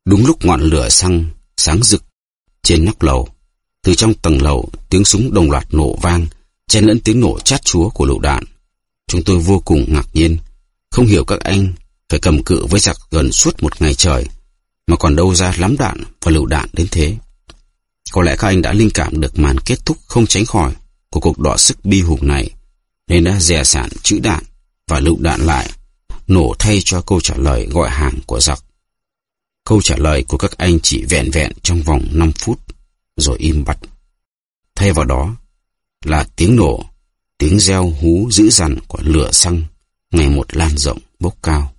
Đúng lúc ngọn lửa xăng sáng rực trên nóc lầu, từ trong tầng lầu tiếng súng đồng loạt nổ vang, chen lẫn tiếng nổ chát chúa của lựu đạn. Chúng tôi vô cùng ngạc nhiên, không hiểu các anh phải cầm cự với giặc gần suốt một ngày trời mà còn đâu ra lắm đạn và lựu đạn đến thế. Có lẽ các anh đã linh cảm được màn kết thúc không tránh khỏi của cuộc đọ sức bi hùng này, nên đã dè sạn trữ đạn và lựu đạn lại, nổ thay cho câu trả lời gọi hàng của giặc. Câu trả lời của các anh chỉ vẹn vẹn trong vòng 5 phút, rồi im bặt. Thay vào đó là tiếng nổ, tiếng reo hú dữ dằn của lửa xăng ngày một lan rộng bốc cao.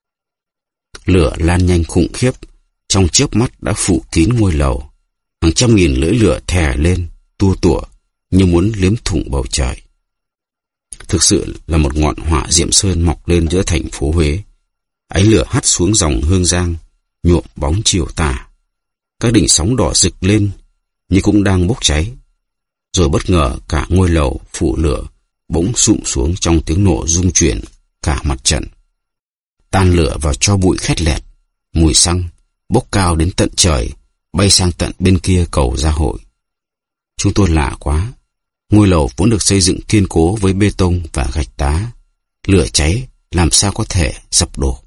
Lửa lan nhanh khủng khiếp, trong chớp mắt đã phủ kín ngôi lầu. Hàng trăm nghìn lưỡi lửa thè lên, tua tủa như muốn liếm thủng bầu trời. Thực sự là một ngọn hỏa diệm sơn mọc lên giữa thành phố Huế. Ánh lửa hắt xuống dòng Hương Giang, nhuộm bóng chiều tà. Các đỉnh sóng đỏ rực lên như cũng đang bốc cháy. Rồi bất ngờ cả ngôi lầu phủ lửa bỗng sụm xuống trong tiếng nổ rung chuyển cả mặt trận. Tan lửa vào tro bụi khét lẹt, mùi xăng bốc cao đến tận trời, bay sang tận bên kia cầu Gia Hội. Chúng tôi lạ quá. Ngôi lầu vốn được xây dựng kiên cố với bê tông và gạch đá. Lửa cháy làm sao có thể sập đổ.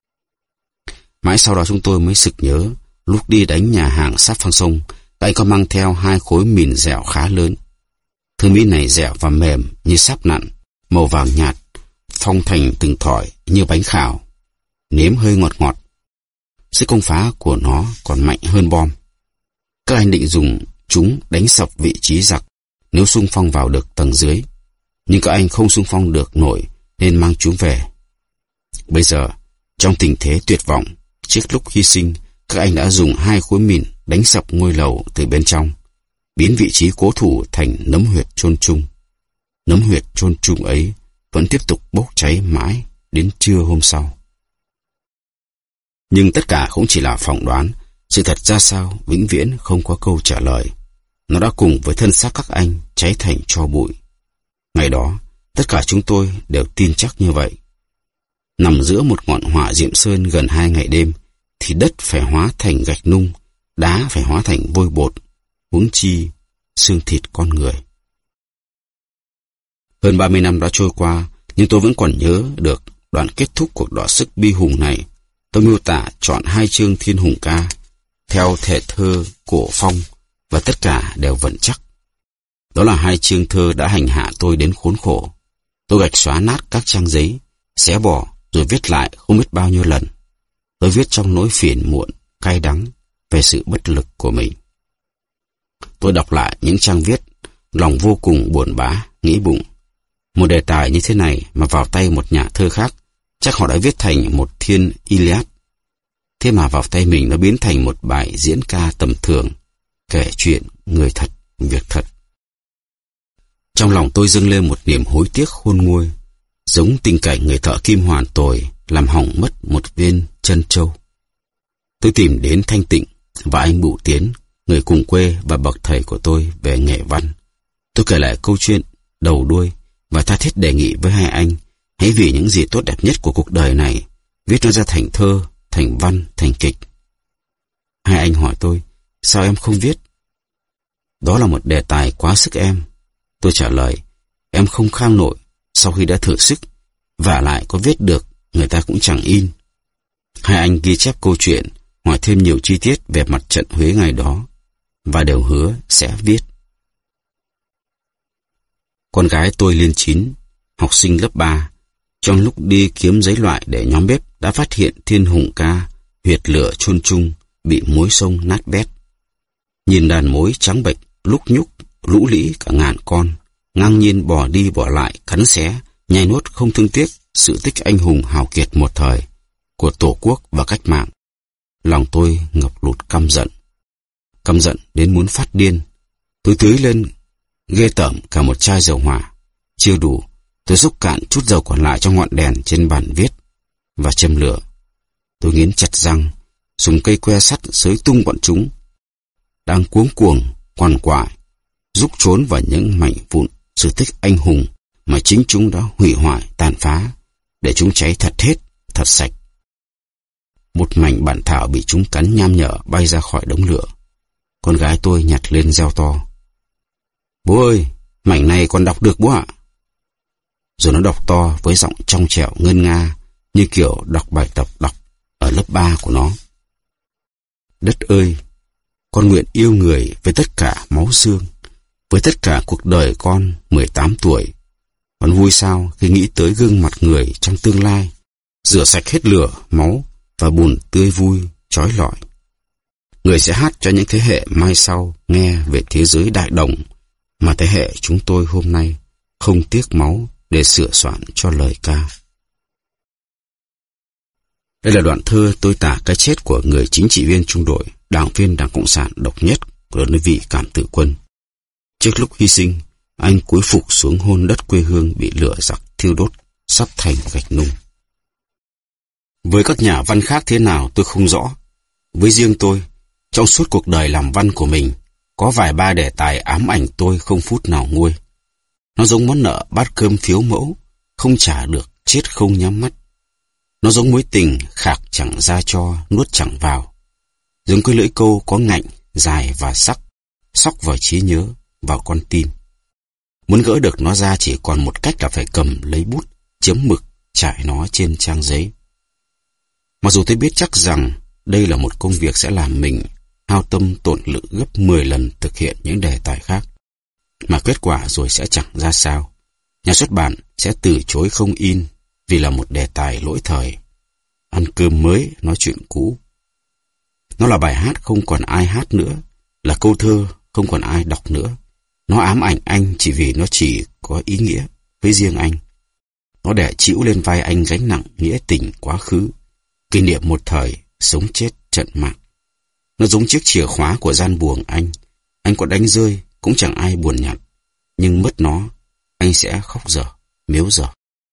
Mãi sau đó chúng tôi mới sực nhớ, lúc đi đánh nhà hàng sát Phang Sông, các anh có mang theo 2 khối mìn dẻo khá lớn. Thứ mìn này dẻo và mềm như sáp nặn, màu vàng nhạt, phong thành từng thỏi như bánh khảo. Nếm hơi ngọt ngọt. Sức công phá của nó còn mạnh hơn bom. Các anh định dùng chúng đánh sập vị trí giặc nếu xung phong vào được tầng dưới. Nhưng các anh không xung phong được nổi nên mang chúng về. Bây giờ, trong tình thế tuyệt vọng, trước lúc hy sinh, các anh đã dùng 2 khối mìn đánh sập ngôi lầu từ bên trong, biến vị trí cố thủ thành nấm huyệt chôn chung. Nấm huyệt chôn chung ấy vẫn tiếp tục bốc cháy mãi đến trưa hôm sau. Nhưng tất cả cũng chỉ là phỏng đoán. Sự thật ra sao vĩnh viễn không có câu trả lời. Nó đã cùng với thân xác các anh cháy thành tro bụi. Ngày đó, tất cả chúng tôi đều tin chắc như vậy. Nằm giữa một ngọn hỏa diệm sơn gần 2 ngày đêm, thì đất phải hóa thành gạch nung, đá phải hóa thành vôi bột, huống chi xương thịt con người. Hơn 30 năm đã trôi qua, nhưng tôi vẫn còn nhớ được đoạn kết thúc cuộc đọ sức bi hùng này. Tôi miêu tả chọn 2 chương Thiên Hùng Ca theo thể thơ cổ phong, và tất cả đều vững chắc. Đó là 2 chương thơ đã hành hạ tôi đến khốn khổ. Tôi gạch xóa nát các trang giấy, xé bỏ rồi viết lại không biết bao nhiêu lần. Tôi viết trong nỗi phiền muộn, cay đắng về sự bất lực của mình. Tôi đọc lại những trang viết, lòng vô cùng buồn bã, nghĩ bụng. Một đề tài như thế này mà vào tay một nhà thơ khác, chắc họ đã viết thành một thiên Iliad. Thế mà vào tay mình nó biến thành một bài diễn ca tầm thường, kể chuyện người thật, việc thật. Trong lòng tôi dâng lên một niềm hối tiếc khôn nguôi, giống tình cảnh người thợ kim hoàn tồi làm hỏng mất một viên trân châu. Tôi tìm đến Thanh Tịnh và anh Bửu Tiến, người cùng quê và bậc thầy của tôi về nghệ văn. Tôi kể lại câu chuyện đầu đuôi và tha thiết đề nghị với 2 anh hãy vì những gì tốt đẹp nhất của cuộc đời này viết nó ra thành thơ, thành văn, thành kịch. 2 anh hỏi tôi, sao em không viết? Đó là một đề tài quá sức em. Tôi trả lời, em không kham nổi sau khi đã thử sức, vả lại có viết được người ta cũng chẳng in. 2 anh ghi chép câu chuyện, hỏi thêm nhiều chi tiết về mặt trận Huế ngày đó, và đều hứa sẽ viết. Con gái tôi lên 9, học sinh lớp 3, trong lúc đi kiếm giấy loại để nhóm bếp đã phát hiện Thiên Hùng Ca, huyệt lửa chôn chung, bị mối sông nát bét. Nhìn đàn mối trắng bệch, lúc nhúc, lũ lĩ cả ngàn con, ngang nhiên bỏ đi bỏ lại, cắn xé, nhai nuốt không thương tiếc sự tích anh hùng hào kiệt một thời của Tổ quốc và cách mạng. Lòng tôi ngập lụt căm giận đến muốn phát điên. Tôi tưới lên ghê tởm cả một chai dầu hỏa. Chưa đủ, tôi xúc cạn chút dầu còn lại trong ngọn đèn trên bàn viết và châm lửa. Tôi nghiến chặt răng, dùng cây que sắt xới tung bọn chúng đang cuống cuồng quằn quại, rúc trốn vào những mảnh vụn sự tích anh hùng mà chính chúng đã hủy hoại tàn phá, để chúng cháy thật hết, thật sạch. Một mảnh bản thảo bị chúng cắn nham nhở bay ra khỏi đống lửa. Con gái tôi nhặt lên reo to: "Bố ơi, mảnh này còn đọc được bố ạ." Rồi nó đọc to với giọng trong trẻo ngân nga, như kiểu đọc bài tập đọc ở lớp 3 của nó: "Đất ơi, con nguyện yêu người với tất cả máu xương, với tất cả cuộc đời con 18 tuổi. Con vui sao khi nghĩ tới gương mặt người trong tương lai, rửa sạch hết lửa, máu và bùn tươi vui, trói lọi. Người sẽ hát cho những thế hệ mai sau nghe về thế giới đại đồng mà thế hệ chúng tôi hôm nay không tiếc máu để sửa soạn cho lời ca." Đây là đoạn thơ tôi tả cái chết của người chính trị viên trung đội, đảng viên Đảng Cộng sản độc nhất của đơn vị Cảm Tử Quân. Trước lúc hy sinh, anh cúi phục xuống hôn đất quê hương bị lửa giặc thiêu đốt sắp thành gạch nung. Với các nhà văn khác thế nào tôi không rõ. Với riêng tôi, trong suốt cuộc đời làm văn của mình, có vài ba đề tài ám ảnh tôi không phút nào nguôi. Nó giống món nợ bát cơm thiếu mẫu, không trả được, chết không nhắm mắt. Nó giống mối tình khạc chẳng ra cho, nuốt chẳng vào. Giống cái lưỡi câu có ngạnh, dài và sắc, xóc vào trí nhớ, vào con tim. Muốn gỡ được nó ra chỉ còn một cách là phải cầm lấy bút, chấm mực, trải nó trên trang giấy. Mặc dù tôi biết chắc rằng đây là một công việc sẽ làm mình hao tâm tổn lực gấp 10 lần thực hiện những đề tài khác, mà kết quả rồi sẽ chẳng ra sao. Nhà xuất bản sẽ từ chối không in vì là một đề tài lỗi thời. Ăn cơm mới, nói chuyện cũ. Nó là bài hát không còn ai hát nữa, là câu thơ không còn ai đọc nữa. Nó ám ảnh anh chỉ vì nó chỉ có ý nghĩa với riêng anh. Nó đè chịu lên vai anh gánh nặng nghĩa tình quá khứ, kỷ niệm một thời sống chết trận mạc. Nó giống chiếc chìa khóa của gian buồng anh có đánh rơi cũng chẳng ai buồn nhặt, nhưng mất nó anh sẽ khóc dở, mếu dở.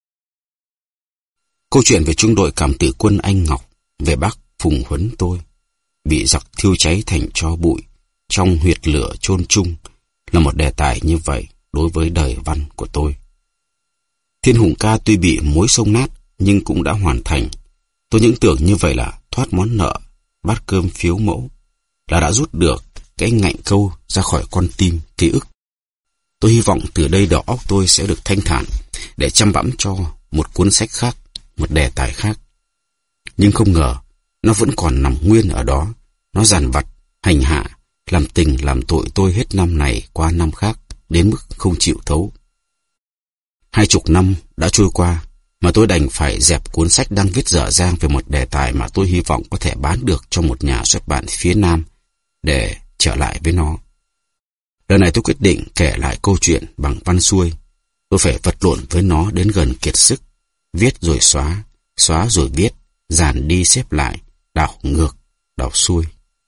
Câu chuyện về trung đội Cảm Tử Quân anh Ngọc, về bác Phùng Huấn tôi, bị giặc thiêu cháy thành tro bụi trong huyệt lửa chôn chung, là một đề tài như vậy đối với đời văn của tôi. Thiên Hùng ca tuy bị mối sông nát nhưng cũng đã hoàn thành. Tôi những tưởng như vậy là thoát món nợ bát cơm phiếu mẫu, là đã rút được cái ngạnh câu ra khỏi con tim ký ức. Tôi hy vọng từ đây đầu óc tôi sẽ được thanh thản để chăm bẵm cho một cuốn sách khác, một đề tài khác. Nhưng không ngờ nó vẫn còn nằm nguyên ở đó. Nó dằn vặt, hành hạ, làm tình làm tội tôi hết năm này qua năm khác, đến mức không chịu thấu. 20 năm đã trôi qua mà tôi đành phải dẹp cuốn sách đang viết dở dang về một đề tài mà tôi hy vọng có thể bán được cho một nhà xuất bản phía Nam để trở lại với nó. Lần này tôi quyết định kể lại câu chuyện bằng văn xuôi. Tôi phải vật lộn với nó đến gần kiệt sức, viết rồi xóa, xóa rồi viết, dàn đi xếp lại, đảo ngược, đảo xuôi.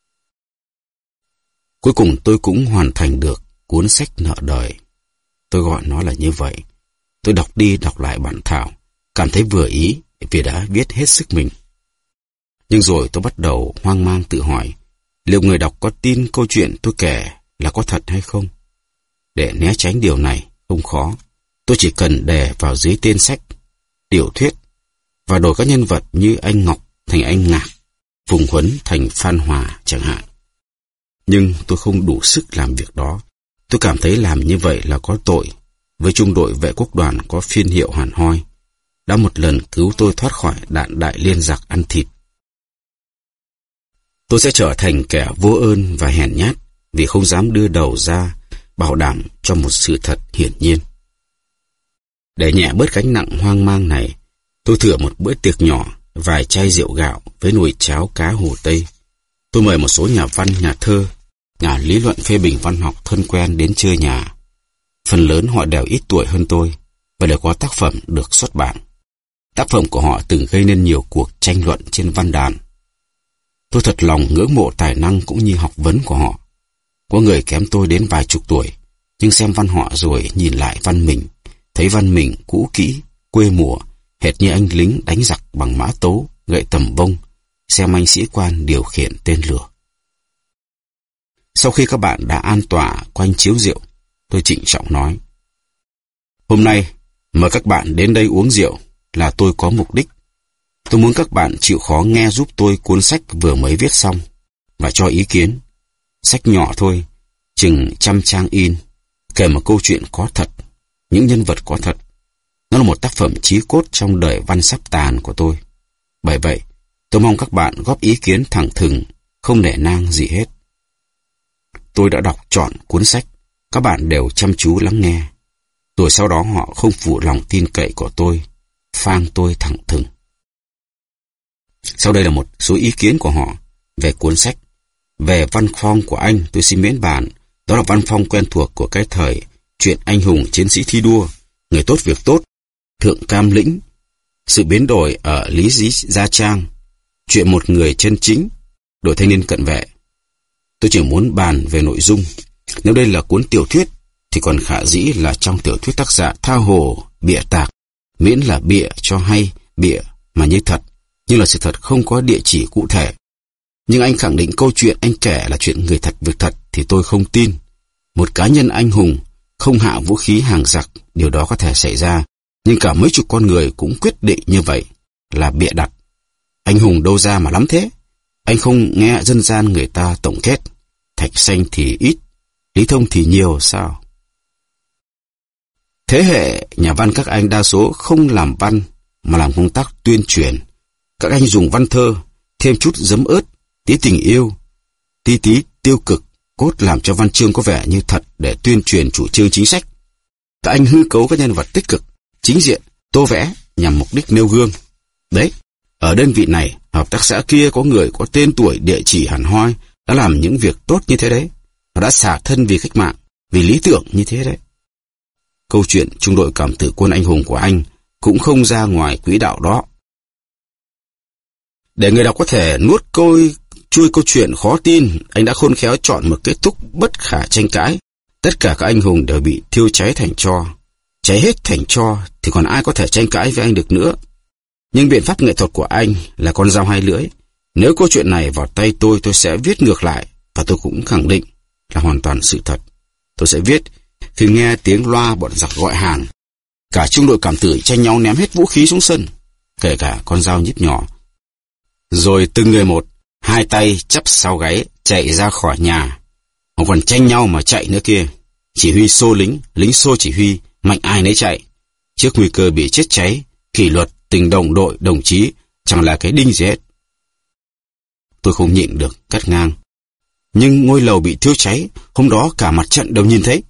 Cuối cùng tôi cũng hoàn thành được cuốn sách nợ đời. Tôi gọi nó là như vậy. Tôi đọc đi đọc lại bản thảo, cảm thấy vừa ý vì đã viết hết sức mình. Nhưng rồi tôi bắt đầu hoang mang tự hỏi, liệu người đọc có tin câu chuyện tôi kể là có thật hay không? Để né tránh điều này không khó. Tôi chỉ cần đề vào dưới tên sách, tiểu thuyết, và đổi các nhân vật như anh Ngọc thành anh Ngạc, Phùng Huấn thành Phan Hòa chẳng hạn. Nhưng tôi không đủ sức làm việc đó. Tôi cảm thấy làm như vậy là có tội với trung đội vệ quốc đoàn có phiên hiệu hẳn hoi, đã một lần cứu tôi thoát khỏi đạn đại liên giặc ăn thịt. Tôi sẽ trở thành kẻ vô ơn và hèn nhát vì không dám đưa đầu ra bảo đảm cho một sự thật hiển nhiên. Để nhẹ bớt gánh nặng hoang mang này, tôi thử một bữa tiệc nhỏ, vài chai rượu gạo với nồi cháo cá Hồ Tây. Tôi mời một số nhà văn, nhà thơ, nhà lý luận phê bình văn học thân quen đến chơi nhà. Phần lớn họ đều ít tuổi hơn tôi và đều có tác phẩm được xuất bản. Tác phẩm của họ từng gây nên nhiều cuộc tranh luận trên văn đàn. Tôi thật lòng ngưỡng mộ tài năng cũng như học vấn của họ. Có người kém tôi đến vài chục tuổi, nhưng xem văn họ rồi nhìn lại văn mình, thấy văn mình cũ kỹ, quê mùa, hệt như anh lính đánh giặc bằng mã tấu, gậy tầm vông, xem anh sĩ quan điều khiển tên lửa. Sau khi các bạn đã an tọa quanh chiếu rượu, tôi trịnh trọng nói: hôm nay mời các bạn đến đây uống rượu là tôi có mục đích. Tôi muốn các bạn chịu khó nghe giúp tôi cuốn sách vừa mới viết xong và cho ý kiến. Sách nhỏ thôi, chừng 100 trang in, kể một câu chuyện có thật, những nhân vật có thật. Nó là một tác phẩm chí cốt trong đời văn sắp tàn của tôi. Bởi vậy, tôi mong các bạn góp ý kiến thẳng thừng, không nể nang gì hết. Tôi đã đọc trọn cuốn sách, các bạn đều chăm chú lắng nghe. Rồi sau đó họ không phụ lòng tin cậy của tôi, phang tôi thẳng thừng. Sau đây là một số ý kiến của họ về cuốn sách. Về văn phong của anh, tôi xin miễn bàn. Đó là văn phong quen thuộc của cái thời chuyện anh hùng chiến sĩ thi đua, người tốt việc tốt, thượng cam lĩnh, sự biến đổi ở Lý Gia Trang, chuyện một người chân chính, đội thanh niên cận vệ. Tôi chỉ muốn bàn về nội dung. Nếu đây là cuốn tiểu thuyết, thì còn khả dĩ là trong tiểu thuyết tác giả tha hồ, bịa tạc, miễn là bịa cho hay, bịa mà như thật, nhưng là sự thật không có địa chỉ cụ thể. Nhưng anh khẳng định câu chuyện anh kể là chuyện người thật việc thật thì tôi không tin. Một cá nhân anh hùng không hạ vũ khí hàng giặc, điều đó có thể xảy ra, nhưng cả mấy chục con người cũng quyết định như vậy là bịa đặt. Anh hùng đâu ra mà lắm thế? Anh không nghe dân gian người ta tổng kết, thạch xanh thì ít, lý thông thì nhiều sao? Thế hệ nhà văn các anh đa số không làm văn mà làm công tác tuyên truyền. Các anh dùng văn thơ, thêm chút giấm ớt, tí tình yêu, tí tiêu cực, cốt làm cho văn chương có vẻ như thật để tuyên truyền chủ trương chính sách. Các anh hư cấu các nhân vật tích cực, chính diện, tô vẽ nhằm mục đích nêu gương. Đấy, ở đơn vị này, hợp tác xã kia có người có tên tuổi địa chỉ hẳn hoi, đã làm những việc tốt như thế đấy, và đã xả thân vì cách mạng, vì lý tưởng như thế đấy. Câu chuyện trung đội cảm tử quân anh hùng của anh cũng không ra ngoài quỹ đạo đó. Để người đọc có thể nuốt chui câu chuyện khó tin, anh đã khôn khéo chọn một kết thúc bất khả tranh cãi. Tất cả các anh hùng đều bị thiêu cháy thành tro. Cháy hết thành tro thì còn ai có thể tranh cãi với anh được nữa. Nhưng biện pháp nghệ thuật của anh là con dao hai lưỡi. Nếu câu chuyện này vào tay tôi sẽ viết ngược lại, và tôi cũng khẳng định là hoàn toàn sự thật. Tôi sẽ viết khi nghe tiếng loa bọn giặc gọi hàng, cả trung đội cảm tử tranh nhau ném hết vũ khí xuống sân, kể cả con dao nhíp nhỏ. Rồi từng người một, hai tay chắp sau gáy chạy ra khỏi nhà. Họ còn tranh nhau mà chạy nữa kia. Chỉ huy xô lính, lính xô chỉ huy, mạnh ai nấy chạy. Trước nguy cơ bị chết cháy, kỷ luật, tình đồng đội, đồng chí chẳng là cái đinh gì hết. Tôi không nhịn được cắt ngang. Nhưng ngôi lầu bị thiêu cháy, hôm đó cả mặt trận đều nhìn thấy.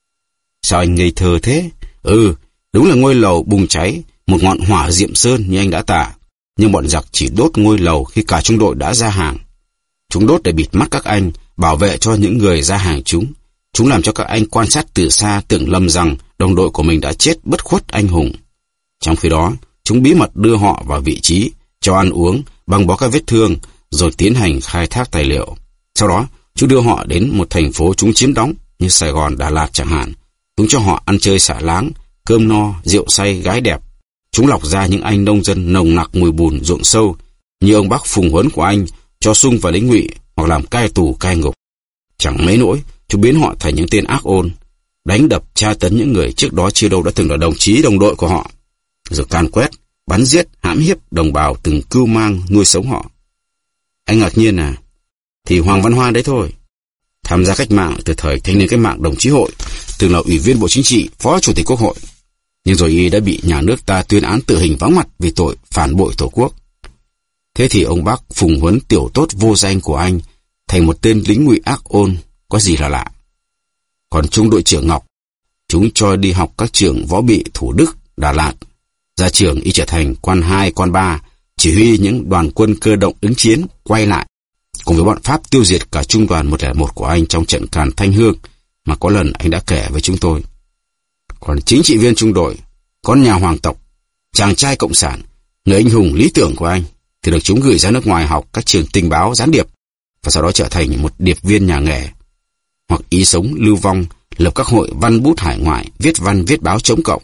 Sao anh ngây thơ thế? Đúng là ngôi lầu bùng cháy, một ngọn hỏa diệm sơn như anh đã tả. Nhưng bọn giặc chỉ đốt ngôi lầu khi cả trung đội đã ra hàng. Chúng đốt để bịt mắt các anh, bảo vệ cho những người ra hàng chúng. Chúng làm cho các anh quan sát từ xa tưởng lầm rằng đồng đội của mình đã chết bất khuất anh hùng. Trong khi đó, chúng bí mật đưa họ vào vị trí, cho ăn uống, băng bó các vết thương, rồi tiến hành khai thác tài liệu. Sau đó, chúng đưa họ đến một thành phố chúng chiếm đóng, như Sài Gòn, Đà Lạt chẳng hạn. Chúng cho họ ăn chơi xả láng, cơm no, rượu say, gái đẹp. Chúng lọc ra những anh nông dân nồng nặc mùi bùn ruộng sâu, như ông bác Phùng Huấn của anh, cho sung vào lính ngụy hoặc làm cai tù cai ngục. Chẳng mấy nỗi, chúng biến họ thành những tên ác ôn, đánh đập tra tấn những người trước đó chưa đâu đã từng là đồng chí đồng đội của họ, rồi can quét, bắn giết, hãm hiếp đồng bào từng cưu mang nuôi sống họ. Anh ngạc nhiên à? Thì Hoàng Văn Hoa đấy thôi. Tham gia cách mạng từ thời Thanh niên Cách mạng Đồng chí Hội, từng là ủy viên Bộ Chính trị, Phó Chủ tịch Quốc hội. Nhưng rồi y đã bị nhà nước ta tuyên án tử hình vắng mặt vì tội phản bội Tổ quốc. Thế thì ông bác Phùng Huấn tiểu tốt vô danh của anh thành một tên lính ngụy ác ôn, có gì là lạ. Còn trung đội trưởng Ngọc, chúng cho đi học các trường võ bị Thủ Đức, Đà Lạt. Ra trường y trở thành quan 2, quan 3, chỉ huy những đoàn quân cơ động ứng chiến, quay lại, cùng với bọn Pháp tiêu diệt cả trung đoàn 101 của anh trong trận Càn Thanh Hương mà có lần anh đã kể với chúng tôi. Còn chính trị viên trung đội, con nhà hoàng tộc, chàng trai cộng sản, người anh hùng lý tưởng của anh, thì được chúng gửi ra nước ngoài học các trường tình báo gián điệp, và sau đó trở thành một điệp viên nhà nghề, hoặc ý sống lưu vong, lập các hội văn bút hải ngoại, viết văn viết báo chống cộng.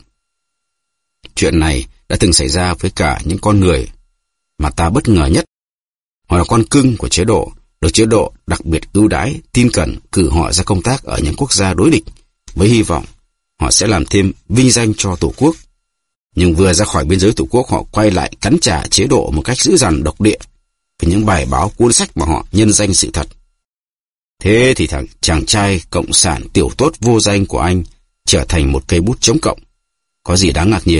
Chuyện này đã từng xảy ra với cả những con người mà ta bất ngờ nhất. Họ là con cưng của chế độ, được chế độ đặc biệt ưu đãi, tin cẩn cử họ ra công tác ở những quốc gia đối địch với hy vọng họ sẽ làm thêm vinh danh cho Tổ quốc. Nhưng vừa ra khỏi biên giới Tổ quốc, họ quay lại cắn trả chế độ một cách dữ dằn độc địa với những bài báo cuốn sách mà họ nhân danh sự thật. Thế thì chàng trai cộng sản tiểu tốt vô danh của anh trở thành một cây bút chống cộng. Có gì đáng ngạc nhiên?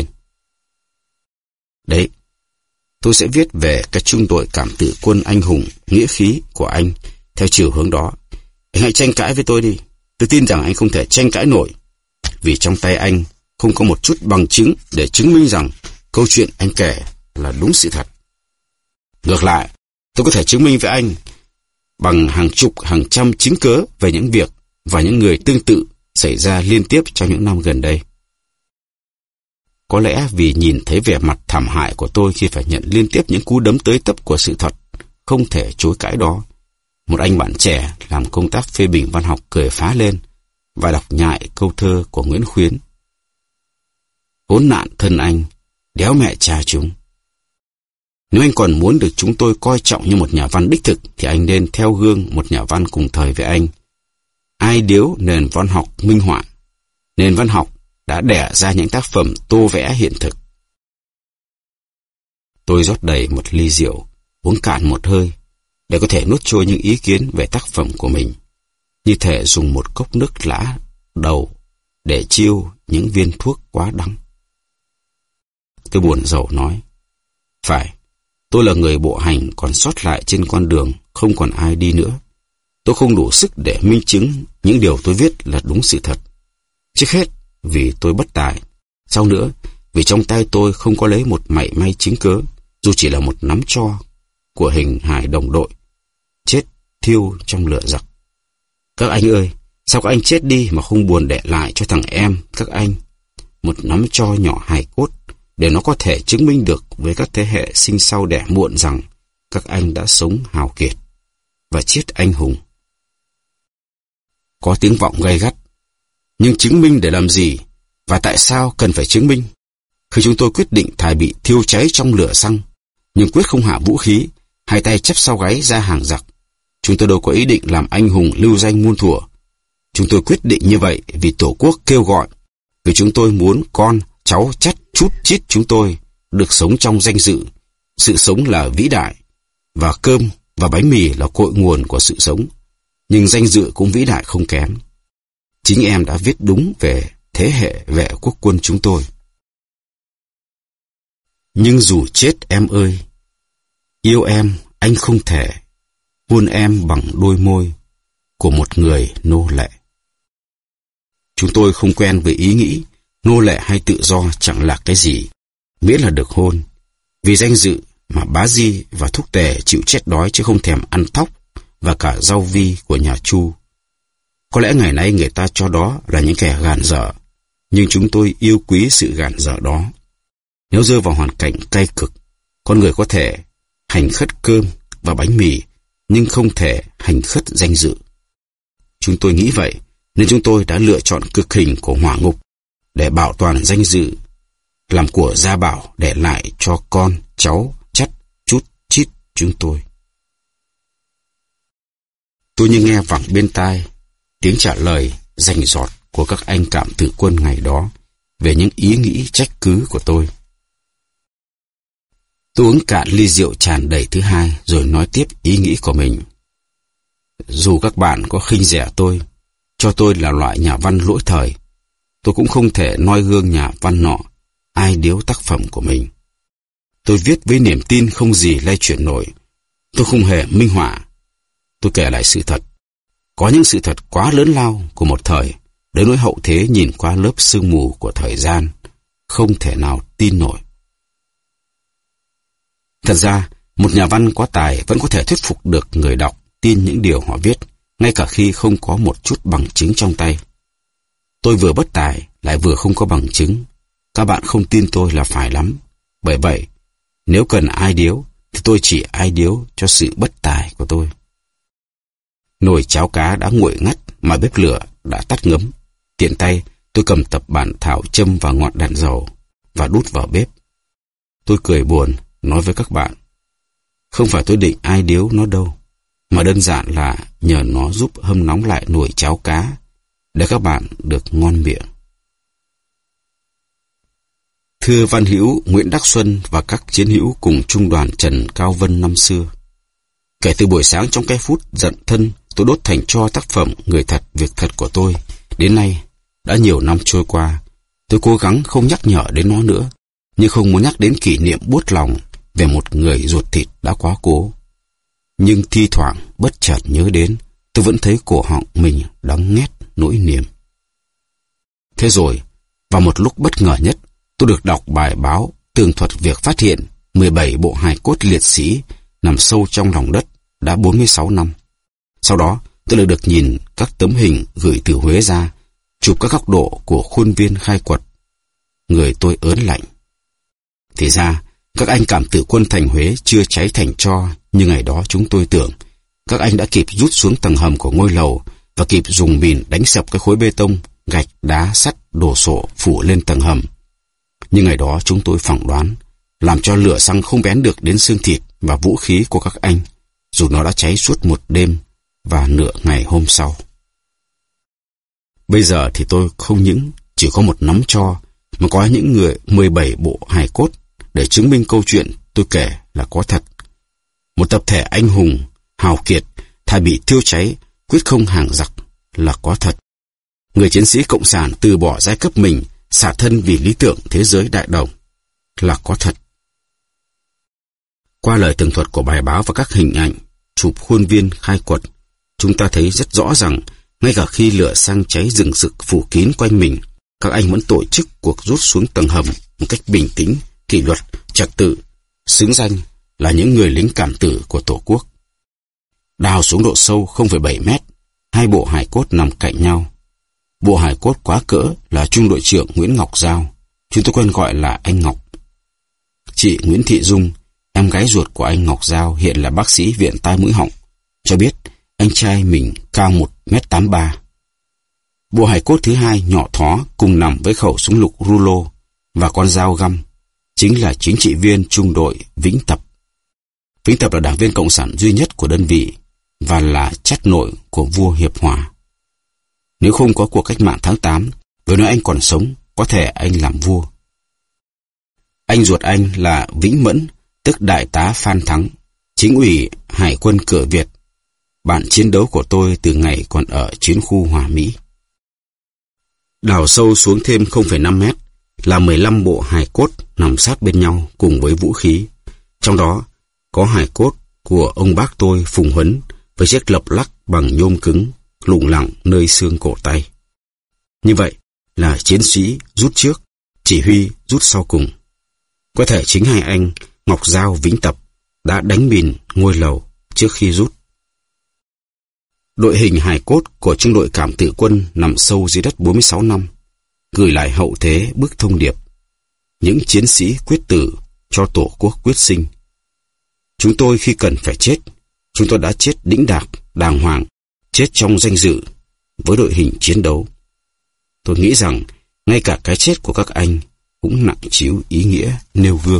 Đấy, tôi sẽ viết về cái trung đội cảm tử quân anh hùng, nghĩa khí của anh theo chiều hướng đó. Anh hãy tranh cãi với tôi đi. Tôi tin rằng anh không thể tranh cãi nổi, vì trong tay anh không có một chút bằng chứng để chứng minh rằng câu chuyện anh kể là đúng sự thật. Ngược lại, tôi có thể chứng minh với anh bằng hàng chục, hàng trăm chứng cớ về những việc và những người tương tự xảy ra liên tiếp trong những năm gần đây. Có lẽ vì nhìn thấy vẻ mặt thảm hại của tôi khi phải nhận liên tiếp những cú đấm tới tấp của sự thật không thể chối cãi đó, một anh bạn trẻ làm công tác phê bình văn học cười phá lên và đọc nhại câu thơ của Nguyễn Khuyến. Khốn nạn thân anh, đéo mẹ cha chúng. Nếu anh còn muốn được chúng tôi coi trọng như một nhà văn đích thực thì anh nên theo gương một nhà văn cùng thời với anh. Ai điếu nền văn học minh họa. Nền văn học đã đẻ ra những tác phẩm tô vẽ hiện thực. Tôi rót đầy một ly rượu, uống cạn một hơi để có thể nuốt trôi những ý kiến về tác phẩm của mình, như thể dùng một cốc nước lã đầu để chiêu những viên thuốc quá đắng. Tôi buồn rầu nói, phải, tôi là người bộ hành còn sót lại trên con đường không còn ai đi nữa. Tôi không đủ sức để minh chứng những điều tôi viết là đúng sự thật. Trước hết vì tôi bất tài, sau nữa vì trong tay tôi không có lấy một mảy may chứng cớ, dù chỉ là một nắm tro của hình hài đồng đội chết thiêu trong lửa giặc. Các anh ơi, sao các anh chết đi mà không buồn để lại cho thằng em các anh một nắm tro nhỏ hài cốt, để nó có thể chứng minh được với các thế hệ sinh sau đẻ muộn rằng các anh đã sống hào kiệt và chết anh hùng. Có tiếng vọng gay gắt. Nhưng chứng minh để làm gì? Và tại sao cần phải chứng minh? Khi chúng tôi quyết định thà bị thiêu cháy trong lửa xăng, nhưng quyết không hạ vũ khí, hai tay chắp sau gáy ra hàng giặc. Chúng tôi đâu có ý định làm anh hùng lưu danh muôn thuở. Chúng tôi quyết định như vậy vì Tổ quốc kêu gọi, vì chúng tôi muốn con, cháu, chắt, chút, chít chúng tôi được sống trong danh dự. Sự sống là vĩ đại, và cơm và bánh mì là cội nguồn của sự sống. Nhưng danh dự cũng vĩ đại không kém. Chính em đã viết đúng về thế hệ vệ quốc quân chúng tôi. Nhưng dù chết em ơi, yêu em anh không thể hôn em bằng đôi môi của một người nô lệ. Chúng tôi không quen với ý nghĩ nô lệ hay tự do chẳng là cái gì, miễn là được hôn. Vì danh dự mà Bá Di và Thúc Tề chịu chết đói chứ không thèm ăn thóc và cả rau vi của nhà Chu. Có lẽ ngày nay người ta cho đó là những kẻ gàn dở, nhưng chúng tôi yêu quý sự gàn dở đó. Nếu rơi vào hoàn cảnh cay cực, con người có thể hành khất cơm và bánh mì, nhưng không thể hành khất danh dự. Chúng tôi nghĩ vậy, nên chúng tôi đã lựa chọn cực hình của hỏa ngục để bảo toàn danh dự, làm của gia bảo để lại cho con, cháu, chắt, chút, chít chúng tôi. Tôi như nghe vẳng bên tai tiếng trả lời rành rọt của các anh cảm tử quân ngày đó về những ý nghĩ trách cứ của tôi. Tôi uống cạn ly rượu tràn đầy thứ hai rồi nói tiếp ý nghĩ của mình. Dù các bạn có khinh rẻ tôi, cho tôi là loại nhà văn lỗi thời, tôi cũng không thể noi gương nhà văn nọ ai điếu tác phẩm của mình. Tôi viết với niềm tin không gì lay chuyển nổi. Tôi không hề minh họa. Tôi kể lại sự thật. Có những sự thật quá lớn lao của một thời, đến nỗi hậu thế nhìn qua lớp sương mù của thời gian, không thể nào tin nổi. Thật ra, một nhà văn có tài vẫn có thể thuyết phục được người đọc tin những điều họ viết, ngay cả khi không có một chút bằng chứng trong tay. Tôi vừa bất tài, lại vừa không có bằng chứng. Các bạn không tin tôi là phải lắm. Bởi vậy, nếu cần ai điếu, thì tôi chỉ ai điếu cho sự bất tài của tôi. Nồi cháo cá đã nguội ngắt mà bếp lửa đã tắt ngấm. Tiện tay, tôi cầm tập bản thảo châm vào ngọn đèn dầu và đút vào bếp. Tôi cười buồn, nói với các bạn, không phải tôi định ai điếu nó đâu, mà đơn giản là nhờ nó giúp hâm nóng lại nồi cháo cá, để các bạn được ngon miệng. Thưa Văn Hữu Nguyễn Đắc Xuân và các chiến hữu cùng trung đoàn Trần Cao Vân năm xưa, kể từ buổi sáng trong cái phút dận thân tôi đốt thành tro tác phẩm Người thật việc thật của tôi, đến nay đã nhiều năm trôi qua, tôi cố gắng không nhắc nhở đến nó nữa, nhưng không muốn nhắc đến kỷ niệm buốt lòng về một người ruột thịt đã quá cố. Nhưng thi thoảng bất chợt nhớ đến, tôi vẫn thấy cổ họng mình đắng nghét nỗi niềm. Thế rồi, vào một lúc bất ngờ nhất, tôi được đọc bài báo tường thuật việc phát hiện 17 bộ hài cốt liệt sĩ nằm sâu trong lòng đất đã 46 năm. Sau đó, tôi lại được nhìn các tấm hình gửi từ Huế ra, chụp các góc độ của khuôn viên khai quật. Người tôi ớn lạnh. Thì ra, các anh cảm tử quân thành Huế chưa cháy thành tro như ngày đó chúng tôi tưởng. Các anh đã kịp rút xuống tầng hầm của ngôi lầu và kịp dùng mìn đánh sập cái khối bê tông, gạch, đá, sắt, đồ sộ phủ lên tầng hầm. Nhưng ngày đó chúng tôi phỏng đoán, làm cho lửa xăng không bén được đến xương thịt và vũ khí của các anh, dù nó đã cháy suốt một đêm và nửa ngày hôm sau. Bây giờ thì tôi không những chỉ có một nắm tro, mà có những người 17 bộ hài cốt để chứng minh câu chuyện tôi kể là có thật. Một tập thể anh hùng, hào kiệt, thà bị thiêu cháy, quyết không hàng giặc là có thật. Người chiến sĩ cộng sản từ bỏ giai cấp mình, xả thân vì lý tưởng thế giới đại đồng là có thật. Qua lời tường thuật của bài báo và các hình ảnh chụp khuôn viên khai quật, chúng ta thấy rất rõ rằng ngay cả khi lửa xăng cháy rừng rực phủ kín quanh mình, các anh vẫn tổ chức cuộc rút xuống tầng hầm một cách bình tĩnh, kỷ luật, trật tự, xứng danh là những người lính cảm tử của Tổ quốc. Đào xuống độ sâu 0,7 mét, hai bộ hài cốt nằm cạnh nhau. Bộ hài cốt quá cỡ là trung đội trưởng Nguyễn Ngọc Giao, chúng tôi quen gọi là anh Ngọc. Chị Nguyễn Thị Dung, em gái ruột của anh Ngọc Giao, hiện là bác sĩ viện tai mũi họng, cho biết anh trai mình cao 1m83. Bộ hài cốt thứ hai nhỏ thó cùng nằm với khẩu súng lục rulo và con dao găm, chính là chính trị viên trung đội Vĩnh Tập. Vĩnh Tập là đảng viên cộng sản duy nhất của đơn vị và là chắt nội của vua Hiệp Hòa. Nếu không có cuộc cách mạng tháng 8, với nói anh còn sống, có thể anh làm vua. Anh ruột anh là Vĩnh Mẫn, tức đại tá Phan Thắng, chính ủy Hải quân Cửa Việt, bạn chiến đấu của tôi từ ngày còn ở chiến khu Hòa Mỹ. Đào sâu xuống thêm 0,5 mét là 15 bộ hài cốt nằm sát bên nhau cùng với vũ khí. Trong đó có hài cốt của ông bác tôi Phùng Huấn với chiếc lộc lắc bằng nhôm cứng lủng lẳng nơi xương cổ tay. Như vậy là chiến sĩ rút trước, chỉ huy rút sau cùng. Có thể chính hai anh Ngọc Giao, Vĩnh Tập đã đánh mìn ngôi lầu trước khi rút. Đội hình hài cốt của trung đội cảm tử quân nằm sâu dưới đất 46 năm, gửi lại hậu thế bức thông điệp: những chiến sĩ quyết tử cho Tổ quốc quyết sinh. Chúng tôi khi cần phải chết, chúng tôi đã chết đĩnh đạc, đàng hoàng, chết trong danh dự, với đội hình chiến đấu. Tôi nghĩ rằng ngay cả cái chết của các anh cũng nặng trĩu ý nghĩa nêu gương.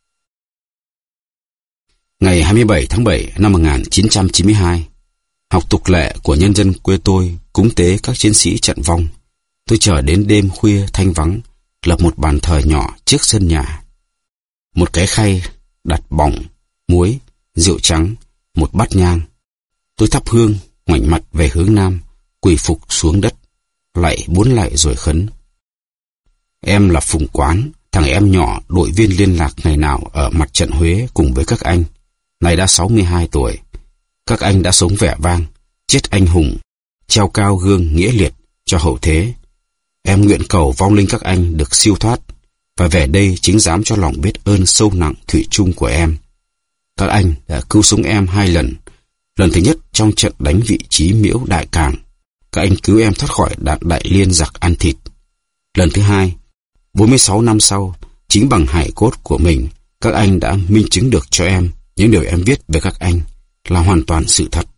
Ngày 27 tháng 7 năm 1992, học tục lệ của nhân dân quê tôi cúng tế các chiến sĩ trận vong. Tôi chờ đến đêm khuya thanh vắng, lập một bàn thờ nhỏ trước sân nhà. Một cái khay đặt bỏng, muối, rượu trắng, một bát nhang. Tôi thắp hương, ngoảnh mặt về hướng nam, quỳ phục xuống đất, lạy 4 lạy rồi khấn. Em là Phùng Quán, thằng em nhỏ đội viên liên lạc ngày nào ở mặt trận Huế cùng với các anh, nay đã 62 tuổi. Các anh đã sống vẻ vang, chết anh hùng, treo cao gương nghĩa liệt cho hậu thế. Em nguyện cầu vong linh các anh được siêu thoát và về đây chính dám cho lòng biết ơn sâu nặng thủy chung của em. Các anh đã cứu sống em 2 lần. Lần thứ nhất trong trận đánh vị trí Miễu Đại Càng, các anh cứu em thoát khỏi đạn đại liên giặc ăn thịt. Lần thứ hai, 46 năm sau, chính bằng hài cốt của mình, các anh đã minh chứng được cho em những điều em viết về các anh là hoàn toàn sự thật.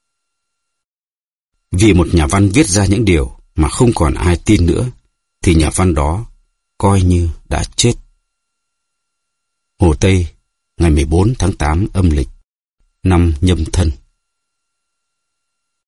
Vì một nhà văn viết ra những điều mà không còn ai tin nữa, thì nhà văn đó coi như đã chết. Hồ Tây, ngày 14 tháng 8 âm lịch, năm Nhâm Thân.